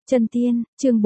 Chân tiên, chương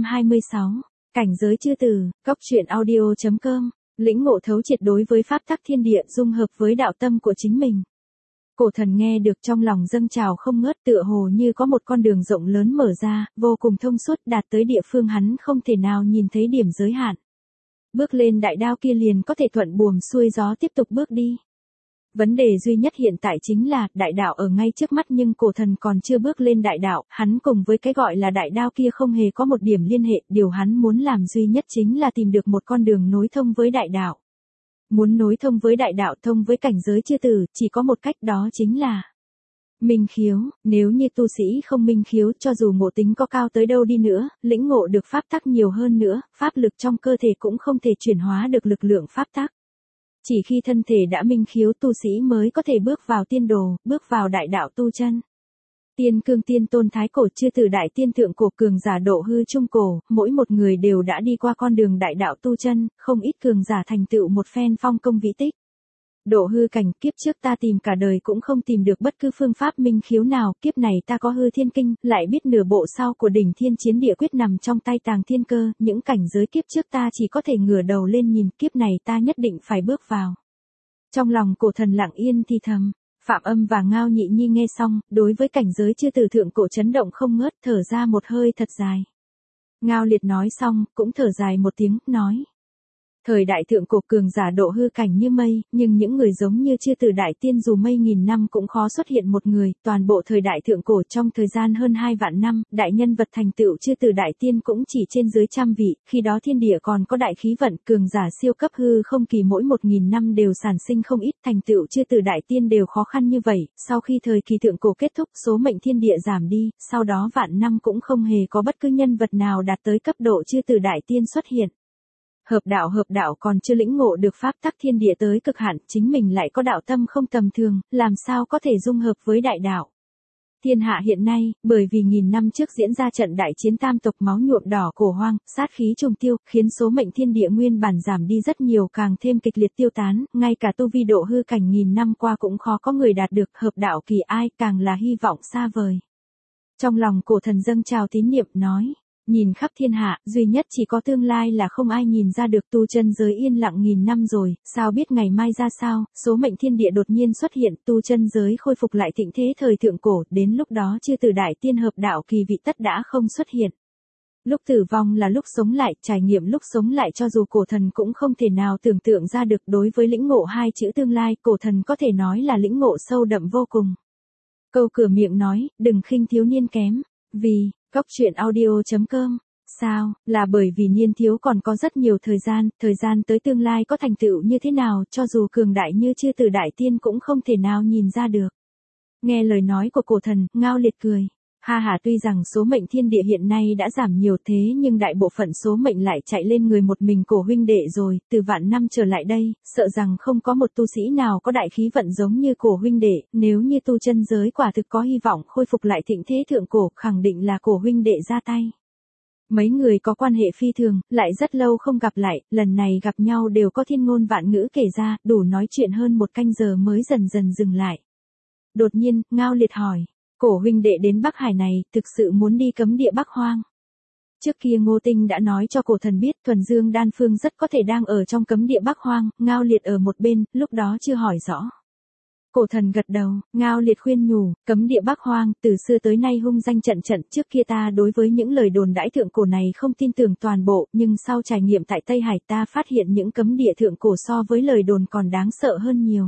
426. Cảnh giới chư tử, góc truyện audio.com. Lĩnh ngộ thấu triệt đối với pháp tắc thiên địa dung hợp với đạo tâm của chính mình. Cổ thần nghe được trong lòng dâng trào không ngớt, tựa hồ như có một con đường rộng lớn mở ra, vô cùng thông suốt đạt tới địa phương hắn không thể nào nhìn thấy điểm giới hạn. Bước lên đại đao kia liền có thể thuận buồm xuôi gió tiếp tục bước đi. Vấn đề duy nhất hiện tại chính là, đại đạo ở ngay trước mắt nhưng cổ thần còn chưa bước lên đại đạo, hắn cùng với cái gọi là đại đao kia không hề có một điểm liên hệ, điều hắn muốn làm duy nhất chính là tìm được một con đường nối thông với đại đạo. Muốn nối thông với đại đạo, thông với cảnh giới chư tử, chỉ có một cách, đó chính là minh khiếu. Nếu như tu sĩ không minh khiếu, cho dù ngộ tính có cao tới đâu đi nữa, lĩnh ngộ được pháp tắc nhiều hơn nữa, pháp lực trong cơ thể cũng không thể chuyển hóa được lực lượng pháp tắc. Chỉ khi thân thể đã minh khiếu, tu sĩ mới có thể bước vào tiên đồ, bước vào đại đạo tu chân. Tiên cương tiên tôn thái cổ chư tử đại tiên thượng cổ cường giả độ hư trung cổ, mỗi một người đều đã đi qua con đường đại đạo tu chân, không ít cường giả thành tựu một phen phong công vĩ tích. Độ hư cảnh, kiếp trước ta tìm cả đời cũng không tìm được bất cứ phương pháp minh khiếu nào, kiếp này ta có hư thiên kinh, lại biết nửa bộ sau của đỉnh thiên chiến địa quyết nằm trong tay tàng thiên cơ, những cảnh giới kiếp trước ta chỉ có thể ngửa đầu lên nhìn, kiếp này ta nhất định phải bước vào. Trong lòng cổ thần lặng yên thì thầm. Phạm Âm và Ngao Nhị Nhi nghe xong, đối với cảnh giới chư tử thượng cổ chấn động không ngớt, thở ra một hơi thật dài. Ngao Liệt nói xong, cũng thở dài một tiếng, nói. Thời đại thượng cổ cường giả độ hư cảnh như mây, nhưng những người giống như chư tử đại tiên dù mây nghìn năm cũng khó xuất hiện một người, toàn bộ thời đại thượng cổ trong thời gian hơn 2 vạn năm, đại nhân vật thành tựu chư tử đại tiên cũng chỉ trên dưới trăm vị, khi đó thiên địa còn có đại khí vận, cường giả siêu cấp hư không kỳ mỗi 1000 năm đều sản sinh không ít, thành tựu chư tử đại tiên đều khó khăn như vậy, sau khi thời kỳ thượng cổ kết thúc, số mệnh thiên địa giảm đi, sau đó vạn năm cũng không hề có bất cứ nhân vật nào đạt tới cấp độ chư tử đại tiên xuất hiện. Hợp đạo còn chưa lĩnh ngộ được pháp tắc thiên địa tới cực hạn, chính mình lại có đạo tâm không tầm thường, làm sao có thể dung hợp với đại đạo. Thiên hạ hiện nay, bởi vì nghìn năm trước diễn ra trận đại chiến tam tộc máu nhuộm đỏ cổ hoang, sát khí trùng tiêu, khiến số mệnh thiên địa nguyên bản giảm đi rất nhiều, càng thêm kịch liệt tiêu tán, ngay cả tu vi độ hư cảnh nghìn năm qua cũng khó có người đạt được, hợp đạo kỳ ai càng là hy vọng xa vời. Trong lòng cổ thần dâng trào tín niệm, nói. Nhìn khắp thiên hạ, duy nhất chỉ có tương lai là không ai nhìn ra được, tu chân giới yên lặng nghìn năm rồi, sao biết ngày mai ra sao, số mệnh thiên địa đột nhiên xuất hiện, tu chân giới khôi phục lại thịnh thế thời thượng cổ, đến lúc đó chư tử đại tiên hợp đạo kỳ vị tất đã không xuất hiện. Lúc tử vong là lúc sống lại, trải nghiệm lúc sống lại cho dù cổ thần cũng không thể nào tưởng tượng ra được, đối với lĩnh ngộ hai chữ tương lai, cổ thần có thể nói là lĩnh ngộ sâu đậm vô cùng. Câu cửa miệng nói, đừng khinh thiếu niên kém, vì... Góc truyện audio.com. Sao, là bởi vì niên thiếu còn có rất nhiều thời gian tới tương lai có thành tựu như thế nào, cho dù cường đại như chư tử đại tiên cũng không thể nào nhìn ra được. Nghe lời nói của cổ thần, Ngao Liệt cười. Ha ha, tuy rằng số mệnh thiên địa hiện nay đã giảm nhiều thế nhưng đại bộ phận số mệnh lại chạy lên người một mình cổ huynh đệ rồi, từ vạn năm trở lại đây, sợ rằng không có một tu sĩ nào có đại khí vận giống như cổ huynh đệ, nếu như tu chân giới quả thực có hy vọng khôi phục lại thịnh thế thượng cổ, khẳng định là cổ huynh đệ ra tay. Mấy người có quan hệ phi thường, lại rất lâu không gặp lại, lần này gặp nhau đều có thiên ngôn vạn ngữ kể ra, đủ nói chuyện hơn 1 canh giờ mới dần dần dừng lại. Đột nhiên, Ngao Liệt hỏi. Cổ huynh đệ đến Bắc Hải này, thực sự muốn đi cấm địa Bắc Hoang. Trước kia Ngô Tinh đã nói cho cổ thần biết, Thuần Dương Đan Phương rất có thể đang ở trong cấm địa Bắc Hoang, Ngao Liệt ở một bên, lúc đó chưa hỏi rõ. Cổ thần gật đầu, Ngao Liệt khuyên nhủ, cấm địa Bắc Hoang, từ xưa tới nay hung danh trận trận, trước kia ta đối với những lời đồn đãi thượng cổ này không tin tưởng toàn bộ, nhưng sau trải nghiệm tại Tây Hải ta phát hiện những cấm địa thượng cổ so với lời đồn còn đáng sợ hơn nhiều.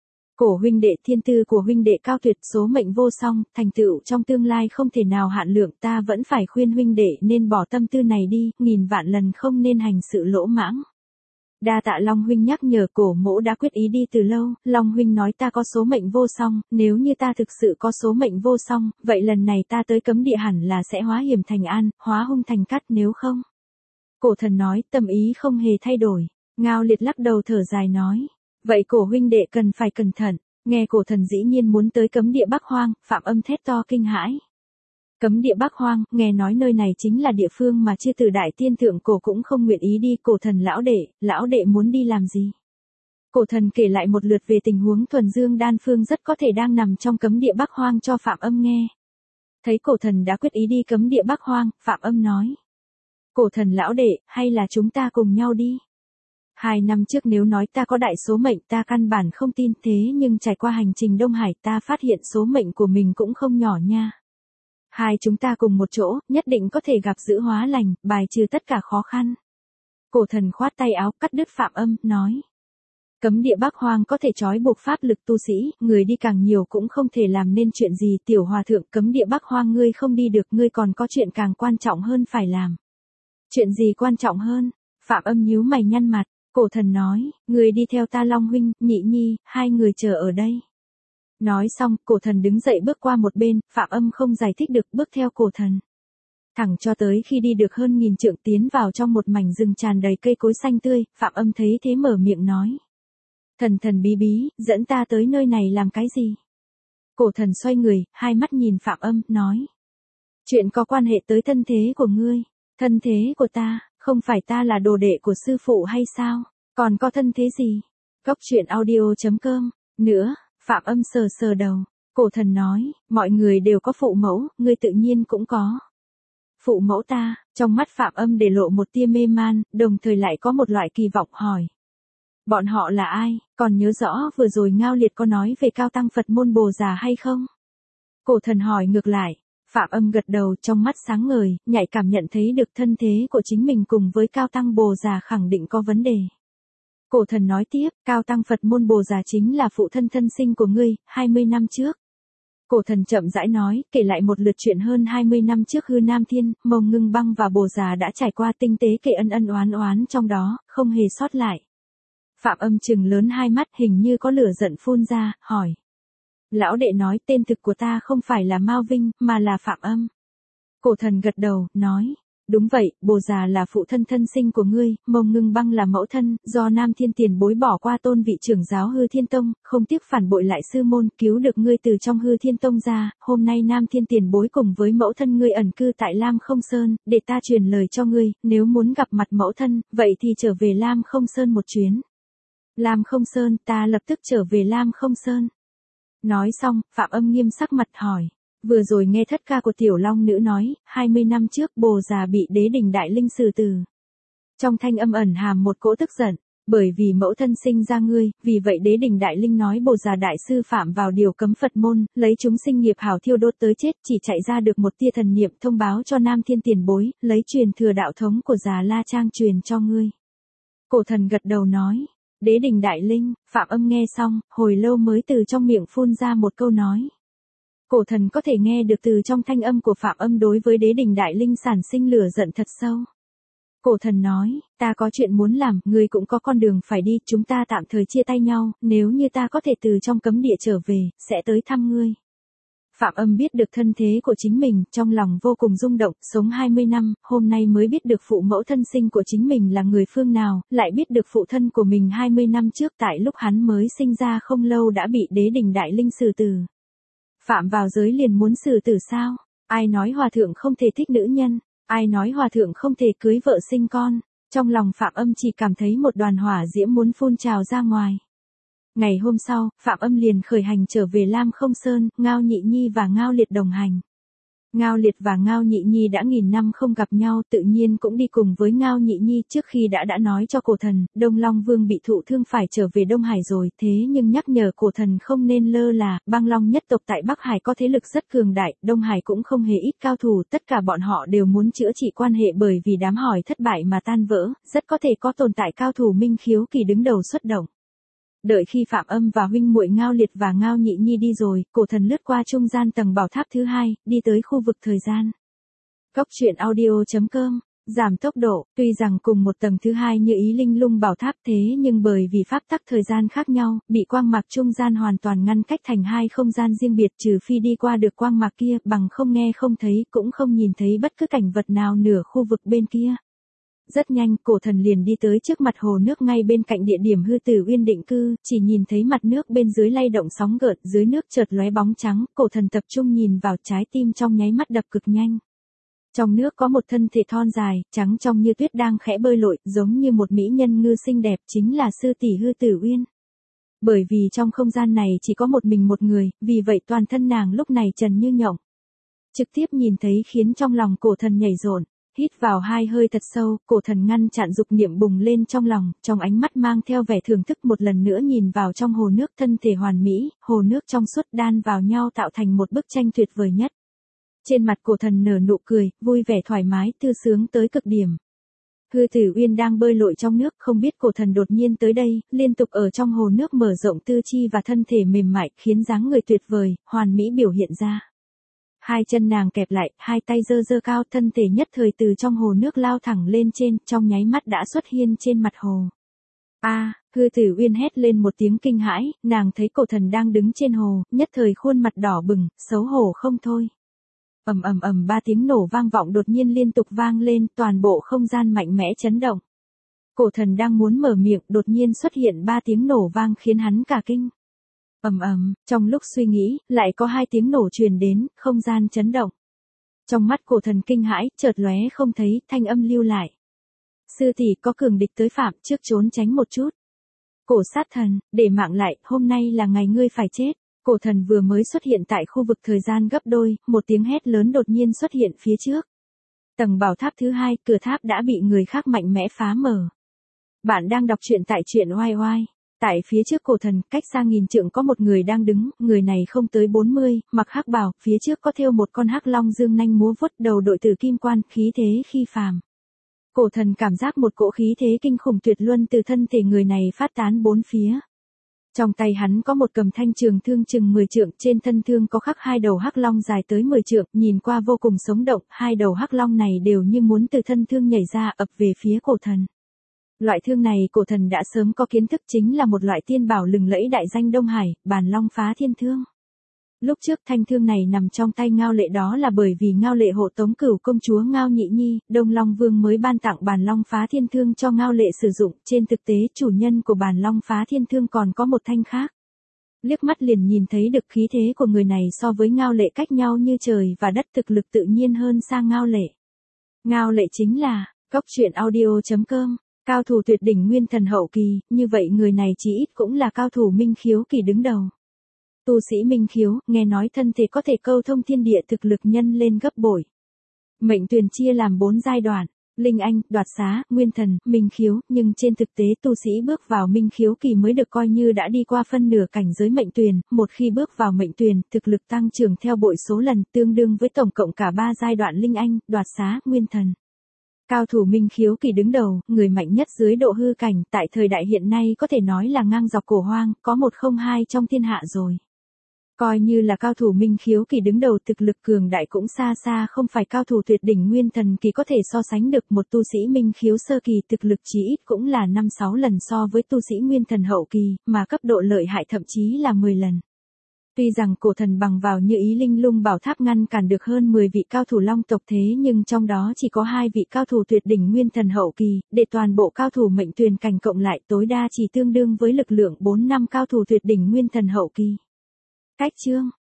Cổ huynh đệ, thiên tư của huynh đệ cao tuyệt, số mệnh vô song, thành tựu trong tương lai không thể nào hạn lượng, ta vẫn phải khuyên huynh đệ nên bỏ tâm tư này đi, nghìn vạn lần không nên hành sự lỗ mãng. Đa tạ Long huynh nhắc nhở, cổ mỗ đã quyết ý đi từ lâu, Long huynh nói ta có số mệnh vô song, nếu như ta thực sự có số mệnh vô song, vậy lần này ta tới cấm địa hẳn là sẽ hóa hiểm thành an, hóa hung thành cát, nếu không. Cổ thần nói, tâm ý không hề thay đổi. Ngao Liệt lắc đầu thở dài nói. Vậy cổ huynh đệ cần phải cẩn thận, nghe cổ thần dĩ nhiên muốn tới cấm địa Bắc Hoang, Phạm Âm thét to kinh hãi. Cấm địa Bắc Hoang, nghe nói nơi này chính là địa phương mà chư tử đại tiên thượng cổ cũng không nguyện ý đi, cổ thần lão đệ muốn đi làm gì? Cổ thần kể lại một lượt về tình huống Thuần Dương Đan Phương rất có thể đang nằm trong cấm địa Bắc Hoang cho Phạm Âm nghe. Thấy cổ thần đã quyết ý đi cấm địa Bắc Hoang, Phạm Âm nói. Cổ thần lão đệ, hay là chúng ta cùng nhau đi? 2 năm trước nếu nói ta có đại số mệnh ta căn bản không tin, thế nhưng trải qua hành trình Đông Hải ta phát hiện số mệnh của mình cũng không nhỏ nha. Hai chúng ta cùng một chỗ, nhất định có thể gặp giữ hóa lành, bài trừ tất cả khó khăn. Cổ thần khoát tay áo, cắt đứt Phạm Âm, nói. Cấm địa Bắc Hoang có thể trói buộc pháp lực tu sĩ, người đi càng nhiều cũng không thể làm nên chuyện gì. Tiểu hòa thượng, cấm địa Bắc Hoang ngươi không đi được, ngươi còn có chuyện càng quan trọng hơn phải làm. Chuyện gì quan trọng hơn? Phạm Âm nhíu mày nhăn mặt. Cổ thần nói, người đi theo ta Long huynh, Nhị Nhi, hai người chờ ở đây. Nói xong, cổ thần đứng dậy bước qua một bên, Phạm Âm không giải thích được bước theo cổ thần. Thẳng cho tới khi đi được hơn 1000 trượng tiến vào trong một mảnh rừng tràn đầy cây cối xanh tươi, Phạm Âm thấy thế mở miệng nói. Thần thần bí bí, dẫn ta tới nơi này làm cái gì? Cổ thần xoay người, hai mắt nhìn Phạm Âm, nói. Chuyện có quan hệ tới thân thế của ngươi, thân thế của ta. Không phải ta là đồ đệ của sư phụ hay sao? Còn có thân thế gì? Cốc truyện audio.com. Nữa, Phạm Âm sờ sờ đầu. Cổ thần nói, mọi người đều có phụ mẫu, ngươi tự nhiên cũng có. Phụ mẫu ta, trong mắt Phạm Âm để lộ một tia mê man, đồng thời lại có một loại kỳ vọng hỏi. Bọn họ là ai? Còn nhớ rõ vừa rồi Ngao Liệt có nói về cao tăng Phật môn Bồ Già hay không? Cổ thần hỏi ngược lại. Phạm Âm gật đầu, trong mắt sáng ngời, nhạy cảm nhận thấy được thân thế của chính mình cùng với cao tăng Bồ Già khẳng định có vấn đề. Cổ thần nói tiếp, cao tăng Phật môn Bồ Già chính là phụ thân thân sinh của ngươi, 20 năm trước. Cổ thần chậm rãi nói, kể lại một lượt chuyện hơn 20 năm trước Hư Nam Thiên, Mông Ngưng Băng và Bồ Già đã trải qua tinh tế kể ân ân oán oán trong đó, không hề sót lại. Phạm Âm trừng lớn hai mắt hình như có lửa giận phun ra, hỏi. Lão đệ nói tên thực của ta không phải là Mao Vinh, mà là Phạm Âm. Cổ thần gật đầu, nói. Đúng vậy, Bồ Già là phụ thân thân sinh của ngươi, Mông Ngưng Băng là mẫu thân, do Nam Thiên Tiền Bối bỏ qua tôn vị trưởng giáo Hư Thiên Tông, không tiếc phản bội lại sư môn, cứu được ngươi từ trong Hư Thiên Tông ra, hôm nay Nam Thiên Tiền Bối cùng với mẫu thân ngươi ẩn cư tại Lam Không Sơn, để ta truyền lời cho ngươi, nếu muốn gặp mặt mẫu thân, vậy thì trở về Lam Không Sơn một chuyến. Lam Không Sơn, ta lập tức trở về Lam Không Sơn. Nói xong, Phạm Âm nghiêm sắc mặt hỏi. Vừa rồi nghe thất ca của Tiểu Long Nữ nói, 20 năm trước Bồ Già bị Đế Đỉnh Đại Linh xử tử. Trong thanh âm ẩn hàm một cỗ tức giận, bởi vì mẫu thân sinh ra ngươi, vì vậy Đế Đỉnh Đại Linh nói Bồ Già Đại Sư phạm vào điều cấm Phật môn, lấy chúng sinh nghiệp hảo thiêu đốt tới chết, chỉ chạy ra được một tia thần niệm thông báo cho Nam Thiên Tiền Bối, lấy truyền thừa đạo thống của Già La Trang truyền cho ngươi. Cổ thần gật đầu nói. Đế Đỉnh Đại Linh, Phạm Âm nghe xong, hồi lâu mới từ trong miệng phun ra một câu nói. Cổ thần có thể nghe được từ trong thanh âm của Phạm Âm đối với Đế Đỉnh Đại Linh sản sinh lửa giận thật sâu. Cổ thần nói, ta có chuyện muốn làm, ngươi cũng có con đường phải đi, chúng ta tạm thời chia tay nhau, nếu như ta có thể từ trong cấm địa trở về, sẽ tới thăm ngươi. Phạm Âm biết được thân thế của chính mình, trong lòng vô cùng rung động, sống 20 năm, hôm nay mới biết được phụ mẫu thân sinh của chính mình là người phương nào, lại biết được phụ thân của mình 20 năm trước tại lúc hắn mới sinh ra không lâu đã bị Đế Đỉnh Đại Linh xử tử. Phạm vào giới liền muốn xử tử sao? Ai nói hòa thượng không thể thích nữ nhân? Ai nói hòa thượng không thể cưới vợ sinh con? Trong lòng Phạm Âm chỉ cảm thấy một đoàn hỏa diễm muốn phun trào ra ngoài. Ngày hôm sau, Phạm Âm liền khởi hành trở về Lam Không Sơn, Ngao Nhị Nhi và Ngao Liệt đồng hành. Ngao Liệt và Ngao Nhị Nhi đã 1000 năm không gặp nhau, tự nhiên cũng đi cùng với Ngao Nhị Nhi. Trước khi đã nói cho cổ thần, Đông Long Vương bị thụ thương phải trở về Đông Hải rồi, thế nhưng nhắc nhở cổ thần không nên lơ là, Băng Long nhất tộc tại Bắc Hải có thế lực rất cường đại, Đông Hải cũng không hề ít cao thủ, tất cả bọn họ đều muốn chữa trị quan hệ bởi vì đám hỏi thất bại mà tan vỡ, rất có thể có tồn tại cao thủ Minh Khiếu Kỳ đứng đầu xuất động. Đợi khi Phạm Âm và huynh muội Ngao Liệt và Ngao Nhị Nhi đi rồi, cổ thần lướt qua trung gian tầng bảo tháp thứ 2, đi tới khu vực thời gian. Cốc truyện audio.com, giảm tốc độ, tuy rằng cùng một tầng thứ 2 như ý linh lung bảo tháp thế nhưng bởi vì pháp tắc thời gian khác nhau, bị quang mạc trung gian hoàn toàn ngăn cách thành hai không gian riêng biệt, trừ phi đi qua được quang mạc kia, bằng không nghe không thấy cũng không nhìn thấy bất cứ cảnh vật nào nửa khu vực bên kia. Rất nhanh, cổ thần liền đi tới trước mặt hồ nước ngay bên cạnh địa điểm Hư Tử Uyên định cư, chỉ nhìn thấy mặt nước bên dưới lay động sóng gợn, dưới nước chợt lóe bóng trắng, cổ thần tập trung nhìn vào, trái tim trong nháy mắt đập cực nhanh. Trong nước có một thân thể thon dài, trắng trong như tuyết đang khẽ bơi lội, giống như một mỹ nhân ngư xinh đẹp, chính là sư tỷ Hư Tử Uyên. Bởi vì trong không gian này chỉ có một mình một người, vì vậy toàn thân nàng lúc này trần như nhộng. Trực tiếp nhìn thấy khiến trong lòng cổ thần nhảy rộn. Hít vào 2 hơi thật sâu, cổ thần ngăn chặn dục niệm bùng lên trong lòng, trong ánh mắt mang theo vẻ thưởng thức một lần nữa nhìn vào trong hồ nước thân thể hoàn mỹ, hồ nước trong suốt đan vào nhau tạo thành một bức tranh tuyệt vời nhất. Trên mặt cổ thần nở nụ cười, vui vẻ thoải mái, thư sướng tới cực điểm. Hư Tử Uyên đang bơi lội trong nước, không biết cổ thần đột nhiên tới đây, liên tục ở trong hồ nước mở rộng tư chi và thân thể mềm mại, khiến dáng người tuyệt vời, hoàn mỹ biểu hiện ra. Hai chân nàng kẹp lại, hai tay giơ giơ cao, thân thể nhất thời từ trong hồ nước lao thẳng lên trên, trong nháy mắt đã xuất hiện trên mặt hồ. Hư Tử Uyên hét lên một tiếng kinh hãi, nàng thấy cổ thần đang đứng trên hồ, nhất thời khuôn mặt đỏ bừng, xấu hổ không thôi. Ầm ầm ầm, 3 tiếng nổ vang vọng đột nhiên liên tục vang lên, toàn bộ không gian mạnh mẽ chấn động. Cổ thần đang muốn mở miệng, đột nhiên xuất hiện 3 tiếng nổ vang khiến hắn cả kinh. Ầm ầm, trong lúc suy nghĩ, lại có 2 tiếng nổ truyền đến, không gian chấn động. Trong mắt cổ thần kinh hãi, chợt lóe không thấy, thanh âm lưu lại. Sư tỷ, có cường địch tới phạm, trước trốn tránh một chút. Cổ sát thần, để mạng lại, hôm nay là ngày ngươi phải chết. Cổ thần vừa mới xuất hiện tại khu vực thời gian gấp đôi, một tiếng hét lớn đột nhiên xuất hiện phía trước. Tầng bảo tháp thứ 2, cửa tháp đã bị người khác mạnh mẽ phá mở. Bạn đang đọc truyện tại truyện oai oai. Tại phía trước cổ thần, cách xa nghìn trượng có một người đang đứng, người này không tới 40, mặc hắc bào, phía trước có thêu một con hắc long dương nanh múa vuốt, đầu đội tử kim quan, khí thế khi phàm. Cổ thần cảm giác một cỗ khí thế kinh khủng tuyệt luân từ thân thể người này phát tán bốn phía. Trong tay hắn có một cầm thanh trường thương chừng 10 trượng, trên thân thương có khắc 2 đầu hắc long dài tới 10 trượng, nhìn qua vô cùng sống động, 2 đầu hắc long này đều như muốn từ thân thương nhảy ra ập về phía cổ thần. Loại thương này cổ thần đã sớm có kiến thức, chính là một loại tiên bảo lừng lẫy đại danh Đông Hải, Bàn Long Phá Thiên Thương. Lúc trước thanh thương này nằm trong tay Ngao Lệ đó là bởi vì Ngao Lệ hộ tống Cửu công chúa Ngao Nhị Nhi, Đông Long Vương mới ban tặng Bàn Long Phá Thiên Thương cho Ngao Lệ sử dụng, trên thực tế chủ nhân của Bàn Long Phá Thiên Thương còn có một thanh khác. Liếc mắt liền nhìn thấy được khí thế của người này so với Ngao Lệ cách nhau như trời và đất, thực lực tự nhiên hơn xa Ngao Lệ. Ngao Lệ chính là, coctruyện.audio.com, cao thủ tuyệt đỉnh nguyên thần hậu kỳ, như vậy người này chí ít cũng là cao thủ minh khiếu kỳ đứng đầu. Tu sĩ minh khiếu, nghe nói thân thể có thể câu thông thiên địa, thực lực nhân lên gấp bội. Mệnh tuyển chia làm 4 giai đoạn, linh anh, đoạt xá, nguyên thần, minh khiếu, nhưng trên thực tế tu sĩ bước vào minh khiếu kỳ mới được coi như đã đi qua phân nửa cảnh giới mệnh tuyển, một khi bước vào mệnh tuyển, thực lực tăng trưởng theo bội số lần, tương đương với tổng cộng cả 3 giai đoạn linh anh, đoạt xá, nguyên thần. Cao thủ minh khiếu kỳ đứng đầu, người mạnh nhất dưới độ hư cảnh, tại thời đại hiện nay có thể nói là ngang dọc cổ hoang, có 102 trong thiên hạ rồi. Coi như là cao thủ minh khiếu kỳ đứng đầu, thực lực cường đại cũng xa xa không phải cao thủ tuyệt đỉnh nguyên thần kỳ có thể so sánh được. Một tu sĩ minh khiếu sơ kỳ thực lực chí ít cũng là 5-6 lần so với tu sĩ nguyên thần hậu kỳ, mà cấp độ lợi hại thậm chí là 10 lần. Tuy rằng cổ thần bằng vào Như Ý Linh Lung bảo tháp ngăn cản được hơn 10 vị cao thủ long tộc, thế nhưng trong đó chỉ có 2 vị cao thủ tuyệt đỉnh nguyên thần hậu kỳ, để toàn bộ cao thủ mệnh tuyển cảnh cộng lại tối đa chỉ tương đương với lực lượng 4 năm cao thủ tuyệt đỉnh nguyên thần hậu kỳ. Cách chương